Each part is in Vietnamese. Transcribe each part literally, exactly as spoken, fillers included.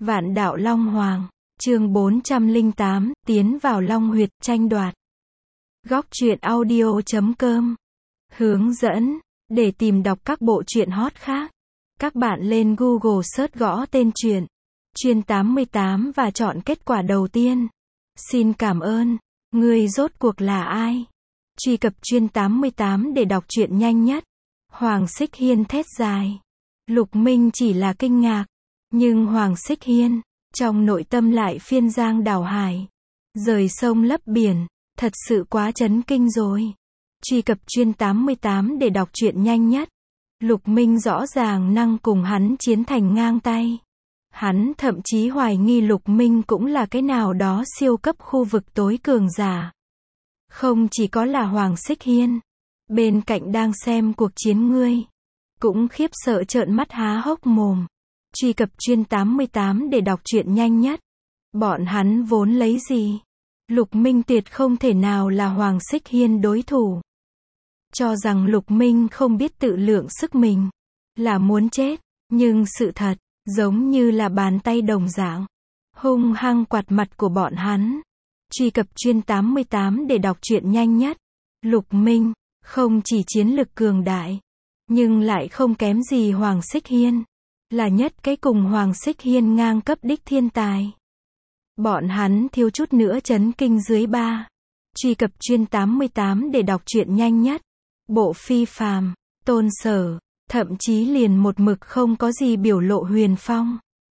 Vạn đạo Long Hoàng, chương bốn trăm lẻ tám, tiến vào Long huyệt, tranh đoạt. Góc truyện audio chấm com. Hướng dẫn, để tìm đọc các bộ truyện hot khác, các bạn lên Google search gõ tên truyện, Chuyên tám mươi tám và chọn kết quả đầu tiên. Xin cảm ơn, người rốt cuộc là ai? Truy cập Chuyên tám mươi tám để đọc truyện nhanh nhất. Hoàng Xích Hiên thét dài. Lục Minh chỉ là kinh ngạc, nhưng Hoàng Xích Hiên, trong nội tâm lại phiên giang đảo hải, rời sông lấp biển, thật sự quá chấn kinh rồi. Truy cập Chuyên tám mươi tám để đọc truyện nhanh nhất. Lục Minh rõ ràng năng cùng hắn chiến thành ngang tay. Hắn thậm chí hoài nghi Lục Minh cũng là cái nào đó siêu cấp khu vực tối cường giả. Không chỉ có là Hoàng Xích Hiên, bên cạnh đang xem cuộc chiến ngươi, cũng khiếp sợ trợn mắt há hốc mồm. Truy cập Chuyên tám mươi tám để đọc truyện nhanh nhất. Bọn hắn vốn lấy gì? Lục Minh tuyệt không thể nào là Hoàng Xích Hiên đối thủ. Cho rằng Lục Minh không biết tự lượng sức mình, là muốn chết, nhưng sự thật, giống như là bàn tay đồng dạng, hung hăng quạt mặt của bọn hắn. Truy cập Chuyên tám mươi tám để đọc truyện nhanh nhất. Lục Minh, không chỉ chiến lực cường đại, nhưng lại không kém gì Hoàng Xích Hiên. Là nhất cái cùng Hoàng Xích Hiên ngang cấp đích thiên tài. Bọn hắn thiếu chút nữa chấn kinh dưới ba. Truy cập Chuyên tám mươi tám để đọc truyện nhanh nhất. Bộ Phi Phàm, Tôn Sở, thậm chí liền một mực không có gì biểu lộ Huyền Phong.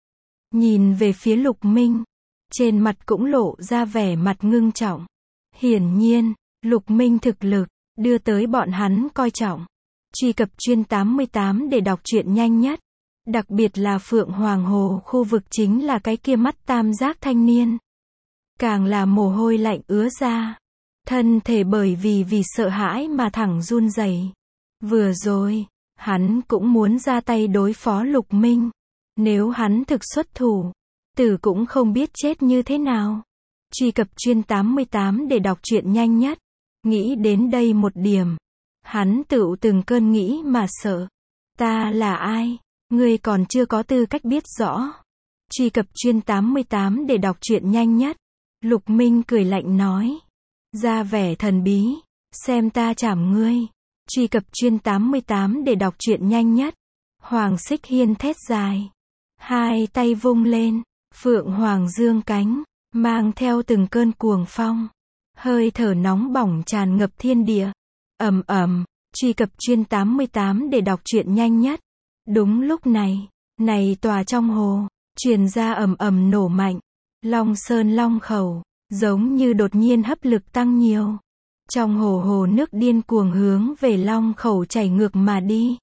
Nhìn về phía Lục Minh, trên mặt cũng lộ ra vẻ mặt ngưng trọng. Hiển nhiên, Lục Minh thực lực, đưa tới bọn hắn coi trọng. Truy cập Chuyên tám mươi tám để đọc truyện nhanh nhất. Đặc biệt là Phượng Hoàng Hồ khu vực chính là cái kia mắt tam giác thanh niên. Càng là mồ hôi lạnh ứa ra. Thân thể bởi vì vì sợ hãi mà thẳng run rẩy. Vừa rồi, hắn cũng muốn ra tay đối phó Lục Minh. Nếu hắn thực xuất thủ, tử cũng không biết chết như thế nào. Truy cập Chuyên tám mươi tám để đọc truyện nhanh nhất. Nghĩ đến đây một điểm, hắn tựu từng cơn nghĩ mà sợ. Ta là ai? Ngươi còn chưa có tư cách biết rõ. Truy cập Chuyên tám mươi tám để đọc truyện nhanh nhất. Lục Minh cười lạnh nói, ra vẻ thần bí, xem ta chảm ngươi. Truy cập Chuyên tám mươi tám để đọc truyện nhanh nhất. Hoàng Xích Hiên thét dài, hai tay vung lên, Phượng Hoàng dương cánh, mang theo từng cơn cuồng phong, hơi thở nóng bỏng tràn ngập thiên địa. Ầm ầm. Truy cập Chuyên tám mươi tám để đọc truyện nhanh nhất. Đúng lúc này, này tòa trong hồ, truyền ra ầm ầm nổ mạnh. Long Sơn Long Khẩu, giống như đột nhiên hấp lực tăng nhiều. Trong hồ hồ nước điên cuồng hướng về Long Khẩu chảy ngược mà đi.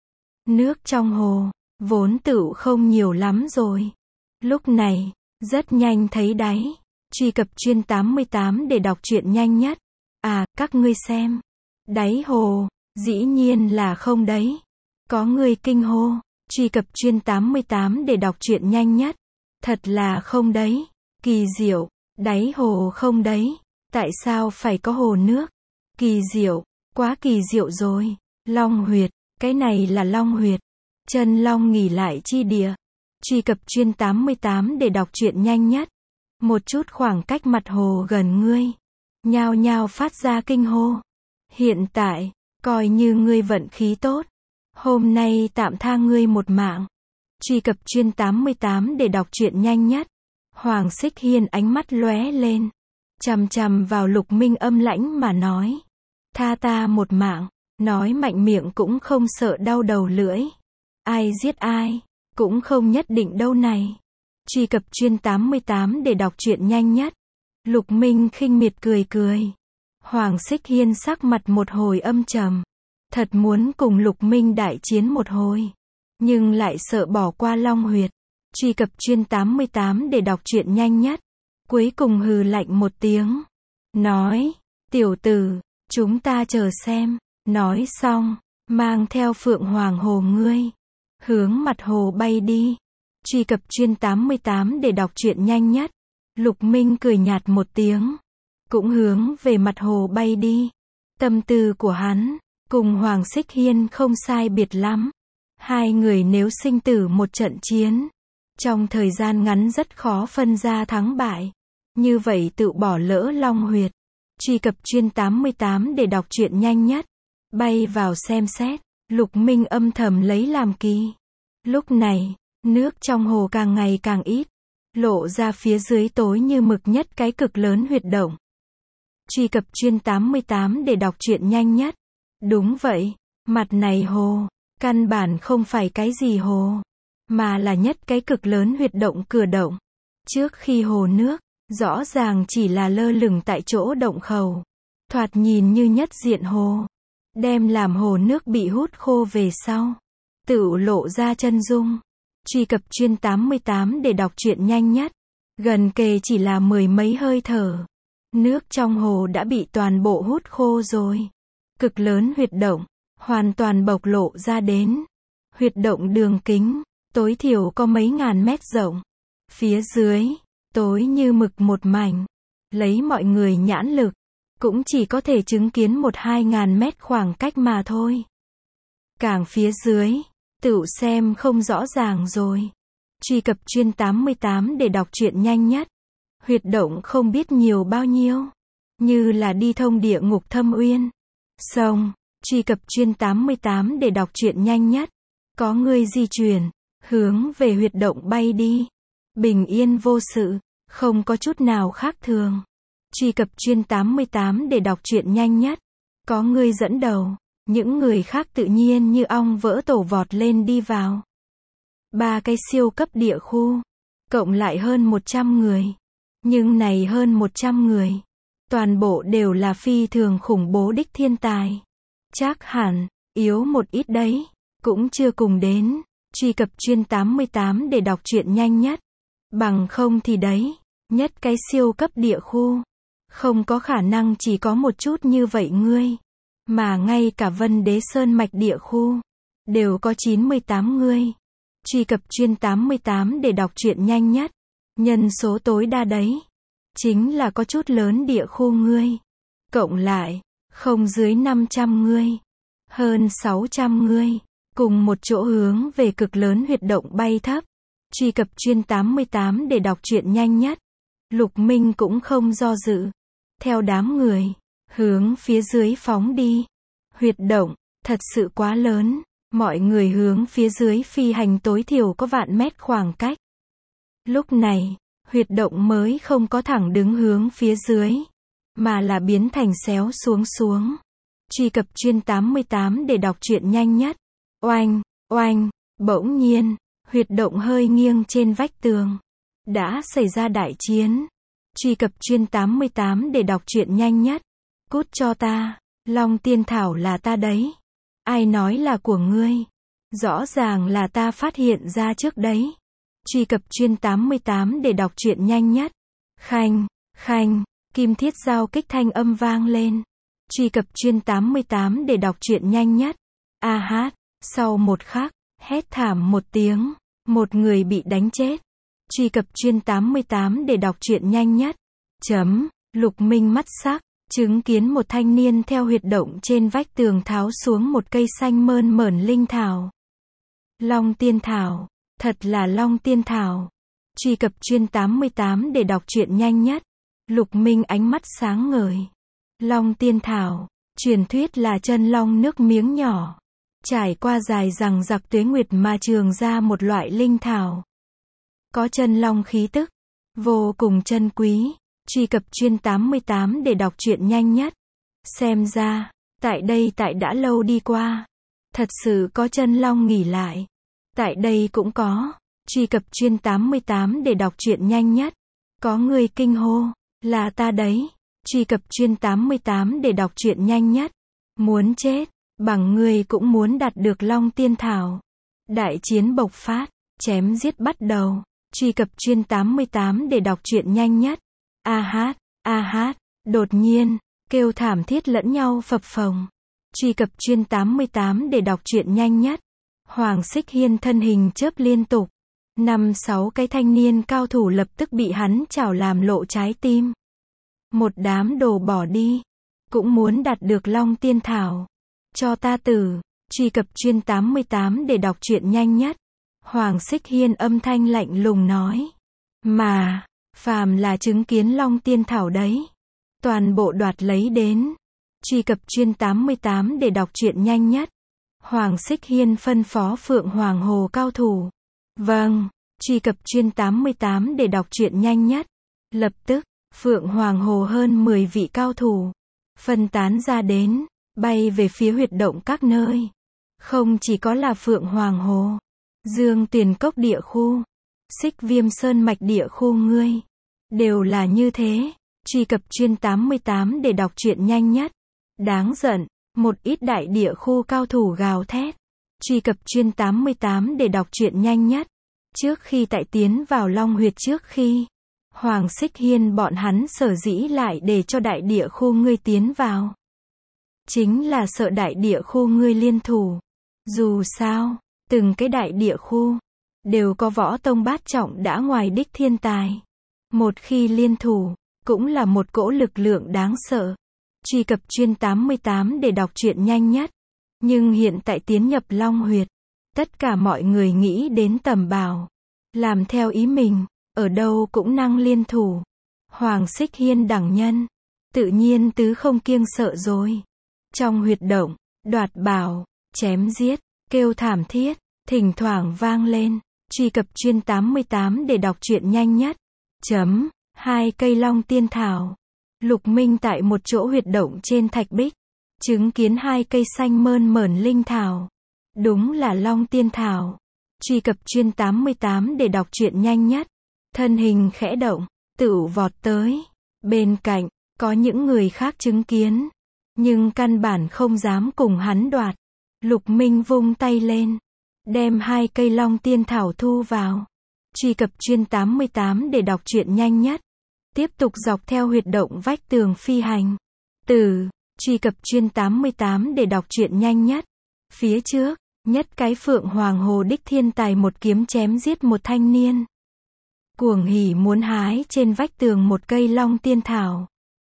Nước trong hồ, vốn tựu không nhiều lắm rồi. Lúc này, rất nhanh thấy đáy. Truy cập Chuyên tám mươi tám để đọc truyện nhanh nhất. À, các ngươi xem. Đáy hồ, dĩ nhiên là không đấy. Có người kinh hô. Truy cập Chuyên tám mươi tám để đọc truyện nhanh nhất. Thật là không đấy. Kỳ diệu, đáy hồ không đấy. Tại sao phải có hồ nước? Kỳ diệu, quá kỳ diệu rồi. Long huyệt, cái này là Long huyệt. Chân Long nghỉ lại chi địa. Truy cập Chuyên tám mươi tám để đọc truyện nhanh nhất. Một chút khoảng cách mặt hồ gần ngươi, nhao nhao phát ra kinh hô. Hiện tại, coi như ngươi vận khí tốt, hôm nay tạm tha ngươi một mạng. Truy cập Chuyên tám mươi tám để đọc truyện nhanh nhất. Hoàng Xích Hiên ánh mắt lóe lên, chằm chằm vào Lục Minh âm lãnh mà nói, tha ta một mạng. Nói mạnh miệng cũng không sợ đau đầu lưỡi. Ai giết ai, cũng không nhất định đâu này. Truy cập Chuyên tám mươi tám để đọc truyện nhanh nhất. Lục Minh khinh miệt cười cười. Hoàng Xích Hiên sắc mặt một hồi âm trầm. Thật muốn cùng Lục Minh đại chiến một hồi, nhưng lại sợ bỏ qua Long huyệt. Truy cập Chuyên tám mươi tám để đọc truyện nhanh nhất. Cuối cùng hừ lạnh một tiếng, nói, tiểu tử, chúng ta chờ xem. Nói xong, mang theo Phượng Hoàng Hồ ngươi, hướng mặt hồ bay đi. Truy cập Chuyên tám mươi tám để đọc truyện nhanh nhất. Lục Minh cười nhạt một tiếng, cũng hướng về mặt hồ bay đi. Tâm tư của hắn, cùng Hoàng Xích Hiên không sai biệt lắm. Hai người nếu sinh tử một trận chiến, Trong thời gian ngắn rất khó phân ra thắng bại. Như vậy tự bỏ lỡ long huyệt. Truy cập chuyên tám mươi tám để đọc truyện nhanh nhất. Bay vào xem xét. Lục Minh âm thầm lấy làm kỳ. Lúc này, nước trong hồ càng ngày càng ít. Lộ ra phía dưới tối như mực nhất cái cực lớn huyệt động. Truy cập chuyên tám mươi tám để đọc truyện nhanh nhất. Đúng vậy, mặt này hồ, căn bản không phải cái gì hồ, mà là nhất cái cực lớn huyệt động cửa động. Trước khi hồ nước, rõ ràng chỉ là lơ lửng tại chỗ động khẩu. Thoạt nhìn như nhất diện hồ. Đem làm hồ nước bị hút khô về sau. Tự lộ ra chân dung. Truy cập chuyên tám mươi tám để đọc truyện nhanh nhất. Gần kề chỉ là mười mấy hơi thở. Nước trong hồ đã bị toàn bộ hút khô rồi. Cực lớn huyệt động, hoàn toàn bộc lộ ra đến. Huyệt động đường kính, tối thiểu có mấy ngàn mét rộng. Phía dưới, tối như mực một mảnh. Lấy mọi người nhãn lực, cũng chỉ có thể chứng kiến một hai ngàn mét khoảng cách mà thôi. Càng phía dưới, tự xem không rõ ràng rồi. Truy cập chuyên tám mươi tám để đọc truyện nhanh nhất. Huyệt động không biết nhiều bao nhiêu. Như là đi thông địa ngục thâm uyên. Xong, truy cập chuyên tám mươi tám để đọc truyện nhanh nhất. Có người di chuyển, hướng về huyệt động bay đi. Bình yên vô sự, không có chút nào khác thường. Truy cập chuyên tám mươi tám để đọc truyện nhanh nhất. Có người dẫn đầu, những người khác tự nhiên như ong vỡ tổ vọt lên đi vào. Ba cái siêu cấp địa khu, cộng lại hơn một trăm người. Nhưng này hơn một trăm người, toàn bộ đều là phi thường khủng bố đích thiên tài. Chắc hẳn, yếu một ít đấy, cũng chưa cùng đến. Truy cập chuyên tám mươi tám để đọc truyện nhanh nhất. Bằng không thì đấy, nhất cái siêu cấp địa khu. Không có khả năng chỉ có một chút như vậy ngươi. Mà ngay cả Vân Đế Sơn mạch địa khu, đều có chín mươi tám người. Truy cập chuyên tám mươi tám để đọc truyện nhanh nhất. Nhân số tối đa đấy. Chính là có chút lớn địa khu ngươi. Cộng lại, không dưới năm trăm người. Hơn sáu trăm người. Cùng một chỗ hướng về cực lớn huyệt động bay thấp. Truy cập chuyên tám mươi tám để đọc truyện nhanh nhất. Lục Minh cũng không do dự. Theo đám người, hướng phía dưới phóng đi. Huyệt động, thật sự quá lớn. Mọi người hướng phía dưới phi hành tối thiểu có vạn mét khoảng cách. Lúc này, huyệt động mới không có thẳng đứng hướng phía dưới, mà là biến thành xéo xuống xuống. Truy cập chuyên tám mươi tám để đọc truyện nhanh nhất. Oanh, oanh, bỗng nhiên, huyệt động hơi nghiêng trên vách tường. Đã xảy ra đại chiến. Truy cập chuyên tám mươi tám để đọc truyện nhanh nhất. Cút cho ta, Long Tiên Thảo là ta đấy. Ai nói là của ngươi? Rõ ràng là ta phát hiện ra trước đấy. Truy cập chuyên tám mươi tám để đọc truyện nhanh nhất. Khanh, khanh, kim thiết giao kích thanh âm vang lên. Truy cập chuyên tám mươi tám để đọc truyện nhanh nhất. A hát, sau một khắc, hét thảm một tiếng, một người bị đánh chết. Truy cập chuyên tám mươi tám để đọc truyện nhanh nhất. Chấm, Lục Minh mắt sắc, chứng kiến một thanh niên theo huyệt động trên vách tường tháo xuống một cây xanh mơn mởn linh thảo. Long Tiên Thảo, thật là Long Tiên Thảo. Truy cập chuyên tám mươi tám để đọc truyện nhanh nhất. Lục Minh ánh mắt sáng ngời. Long Tiên Thảo, truyền thuyết là chân long nước miếng nhỏ. Trải qua dài dằng dặc tuế nguyệt mà trường ra một loại linh thảo. Có chân long khí tức, vô cùng chân quý. Truy cập chuyên tám mươi tám để đọc truyện nhanh nhất. Xem ra, tại đây tại đã lâu đi qua. Thật sự có chân long nghỉ lại. Tại đây cũng có. Truy cập chuyên tám mươi tám để đọc truyện nhanh nhất. Có người kinh hô, là ta đấy. Truy cập chuyên tám mươi tám để đọc truyện nhanh nhất. Muốn chết, bằng người cũng muốn đạt được Long Tiên Thảo. Đại chiến bộc phát, chém giết bắt đầu. Truy cập chuyên tám mươi tám để đọc truyện nhanh nhất. A hát, a hát, đột nhiên, kêu thảm thiết lẫn nhau phập phồng. Truy cập chuyên tám mươi tám để đọc truyện nhanh nhất. Hoàng Xích Hiên thân hình chớp liên tục. Năm sáu cái thanh niên cao thủ lập tức bị hắn chảo làm lộ trái tim. Một đám đồ bỏ đi. Cũng muốn đạt được Long Tiên Thảo. Cho ta tử. Truy cập chuyên tám mươi tám để đọc truyện nhanh nhất. Hoàng Xích Hiên âm thanh lạnh lùng nói. Mà, phàm là chứng kiến Long Tiên Thảo đấy, toàn bộ đoạt lấy đến. Truy cập chuyên tám mươi tám để đọc truyện nhanh nhất. Hoàng Xích Hiên phân phó Phượng Hoàng Hồ cao thủ. Vâng, truy cập chuyên tám mươi tám để đọc truyện nhanh nhất. Lập tức, Phượng Hoàng Hồ hơn mười vị cao thủ phân tán ra đến, bay về phía huyệt động các nơi. Không chỉ có là Phượng Hoàng Hồ, Dương Tuyền Cốc địa khu, Xích Viêm Sơn mạch địa khu ngươi, đều là như thế. Truy cập chuyên tám mươi tám để đọc truyện nhanh nhất. Đáng giận, một ít đại địa khu cao thủ gào thét. Truy cập chuyên tám mươi tám để đọc truyện nhanh nhất. Trước khi tại tiến vào Long Huyệt trước khi, Hoàng Xích Hiên bọn hắn sở dĩ lại để cho đại địa khu ngươi tiến vào, chính là sợ đại địa khu ngươi liên thủ. Dù sao, từng cái đại địa khu đều có võ tông bát trọng đã ngoài đích thiên tài. Một khi liên thủ, cũng là một cỗ lực lượng đáng sợ. Truy cập chuyên tám mươi tám để đọc truyện nhanh nhất. Nhưng hiện tại tiến nhập Long Huyệt, tất cả mọi người nghĩ đến tầm bảo, làm theo ý mình, ở đâu cũng năng liên thủ. Hoàng Xích Hiên đẳng nhân, tự nhiên tứ không kiêng sợ rồi. Trong huyệt động, đoạt bảo, chém giết, kêu thảm thiết, thỉnh thoảng vang lên. Truy cập chuyên tám mươi tám để đọc truyện nhanh nhất. Chấm, hai cây Long Tiên Thảo. Lục Minh tại một chỗ huyệt động trên thạch bích, chứng kiến hai cây xanh mơn mởn linh thảo. Đúng là Long Tiên Thảo. Truy cập chuyên tám mươi tám để đọc truyện nhanh nhất. Thân hình khẽ động, tựu vọt tới. Bên cạnh, có những người khác chứng kiến, nhưng căn bản không dám cùng hắn đoạt. Lục Minh vung tay lên, đem hai cây Long Tiên Thảo thu vào. Truy cập chuyên tám mươi tám để đọc truyện nhanh nhất. Tiếp tục dọc theo huyệt động vách tường phi hành. Từ, truy cập chuyên tám mươi tám để đọc truyện nhanh nhất. Phía trước, nhất cái Phượng Hoàng Hồ đích thiên tài một kiếm chém giết một thanh niên. Cuồng hỉ muốn hái trên vách tường một cây Long Tiên Thảo.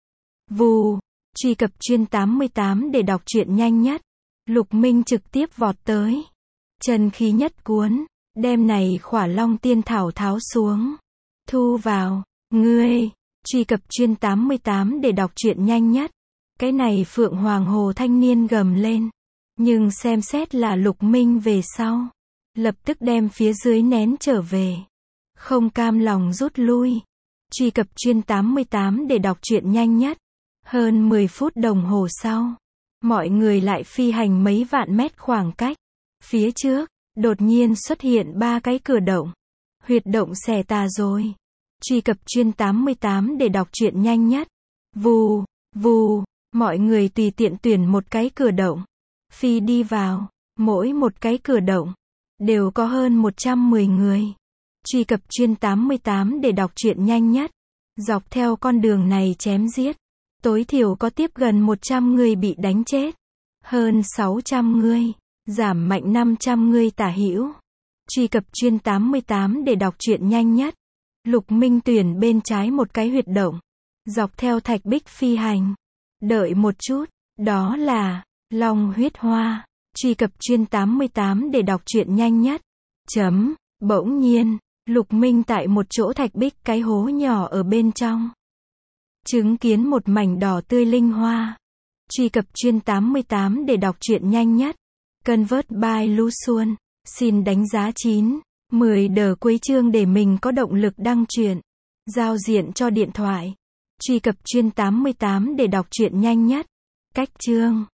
Vù, truy cập chuyên tám mươi tám để đọc truyện nhanh nhất. Lục Minh trực tiếp vọt tới. Chân khí nhất cuốn, đem này khỏa Long Tiên Thảo tháo xuống. Thu vào. Ngươi, truy cập chuyên tám mươi tám để đọc truyện nhanh nhất. Cái này Phượng Hoàng Hồ thanh niên gầm lên. Nhưng xem xét là Lục Minh về sau, lập tức đem phía dưới nén trở về. Không cam lòng rút lui. Truy cập chuyên tám mươi tám để đọc truyện nhanh nhất. Hơn mười phút đồng hồ sau, mọi người lại phi hành mấy vạn mét khoảng cách. Phía trước, đột nhiên xuất hiện ba cái cửa động. Huyệt động xẻ tà rồi. Truy cập chuyên tám mươi tám để đọc truyện nhanh nhất. Vù, vù, mọi người tùy tiện tuyển một cái cửa động, phi đi vào. Mỗi một cái cửa động đều có hơn một trăm mười người. Truy cập chuyên tám mươi tám để đọc truyện nhanh nhất. Dọc theo con đường này chém giết, tối thiểu có tiếp gần một trăm người bị đánh chết, hơn sáu trăm người, giảm mạnh năm trăm người tả hữu. Truy cập chuyên tám mươi tám để đọc truyện nhanh nhất. Lục Minh tuyển bên trái một cái huyệt động, dọc theo thạch bích phi hành. Đợi một chút, đó là Long Huyết Hoa. Truy cập chuyên tám mươi tám để đọc truyện nhanh nhất. Chấm, bỗng nhiên, Lục Minh tại một chỗ thạch bích cái hố nhỏ ở bên trong, chứng kiến một mảnh đỏ tươi linh hoa. Truy cập chuyên tám mươi tám để đọc truyện nhanh nhất. Convert by Lu Xuân. Xin đánh giá chín, mười đờ cuối chương để mình có động lực đăng truyện. Giao diện cho điện thoại. Truy cập chuyên tám mươi tám để đọc truyện nhanh nhất. Cách chương.